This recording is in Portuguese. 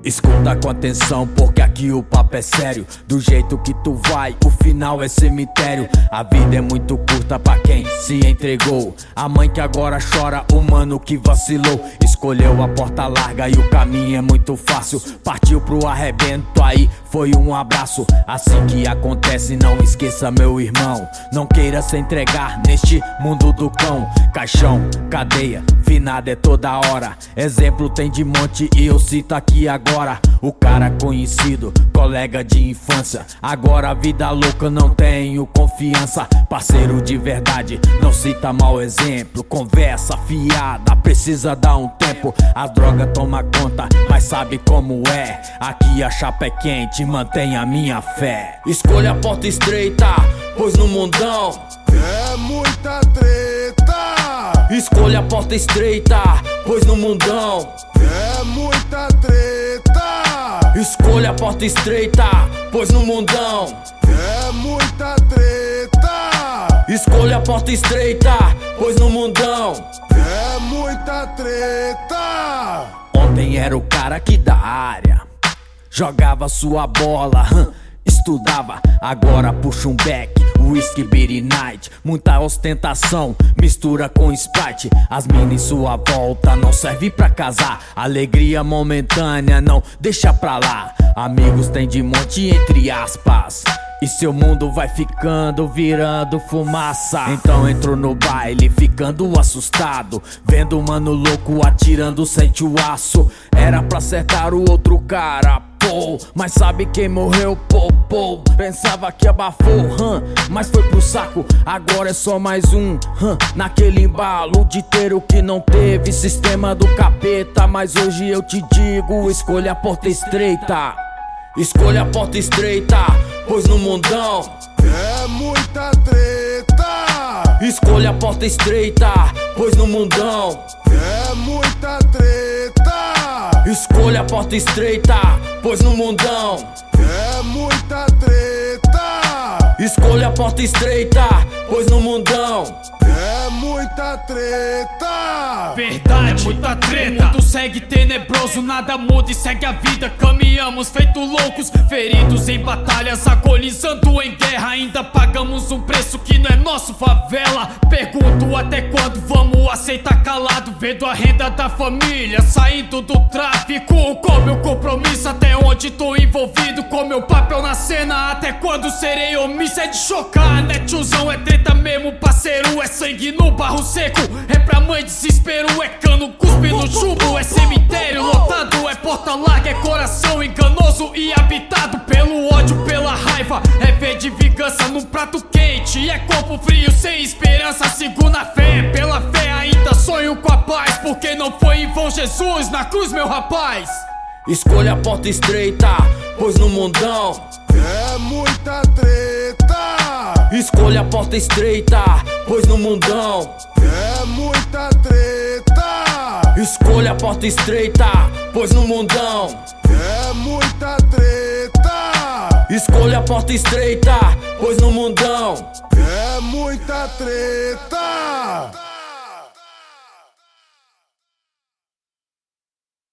Escuta com atenção, porque aqui o papo é sério. Do jeito que tu vai, o final é cemitério. A vida é muito curta pra quem se entregou. A mãe que agora chora, o mano que vacilou. Escolheu a porta larga e o caminho é muito fácil. Partiu pro arrebento, aí foi um abraço. Assim que acontece, não esqueça, meu irmão. Não queira se entregar neste mundo do cão. Caixão, cadeia, finada é toda hora. Exemplo tem de monte e eu cito aqui agora. O cara conhecido, colega de infância. Agora a vida louca, não tenho confiança. Parceiro de verdade, não cita mau exemplo. Conversa fiada, precisa dar um tempo. A droga toma conta, mas sabe como é. Aqui a chapa é quente, mantenha a minha fé. Escolha a porta estreita, pois no mundão é muita treta. Escolha a porta estreita, pois no mundão é muita treta. Escolha a porta estreita, pois no mundão é muita treta. Escolha a porta estreita, pois no mundão é muita treta. Ontem era o cara que da área jogava sua bola, estudava, agora puxa um back, whisky, beer night. Muita ostentação, mistura com Sprite. As minas em sua volta não serve pra casar. Alegria momentânea, não deixa pra lá. Amigos tem de monte entre aspas, e seu mundo vai ficando, virando fumaça. Então entro no baile, ficando assustado, vendo um mano louco atirando, sente o aço. Era pra acertar o outro cara, pô, mas sabe quem morreu, pô. Pensava que abafou, mas foi pro saco. Agora é só mais um, naquele embalo de ter o que não teve. Sistema do capeta, mas hoje eu te digo, escolha a porta estreita. Escolha a porta estreita, pois no mundão é muita treta. Escolha a porta estreita, pois no mundão é muita treta. Escolha a porta estreita, pois no mundão é muita treta. Escolha a porta estreita, pois no mundão é muita treta. Verdade, é muita treta. O mundo segue tenebroso, nada muda e segue a vida. Caminhamos feito loucos, feridos em batalhas, agonizando em guerra. Ainda pagamos um preço que não é nosso, favela. Pergunto até quando vamos aceitar calado, vendo a renda da família saindo do tráfico. Com meu compromisso, até onde tô envolvido, com meu papel na cena, até quando serei omisso. É de chocar, né tiozão, é treta mesmo, parceiro. É sangue no barro seco, é pra mãe desespero. É cano, cuspe no chumbo, é cemitério lotado. É porta larga, é coração enganoso e habitado pelo ódio, pela raiva. É ver de vingança num prato quente, é corpo frio sem esperança. Sigo na fé, pela fé ainda sonho com a paz, porque não foi em vão Jesus na cruz, meu rapaz. Escolha a porta estreita, pois no mundão é muita treta. Escolha a porta estreita, pois no mundão é muita treta. Escolha a porta estreita, pois no mundão é muita treta. Escolha a porta estreita, pois no mundão é muita treta.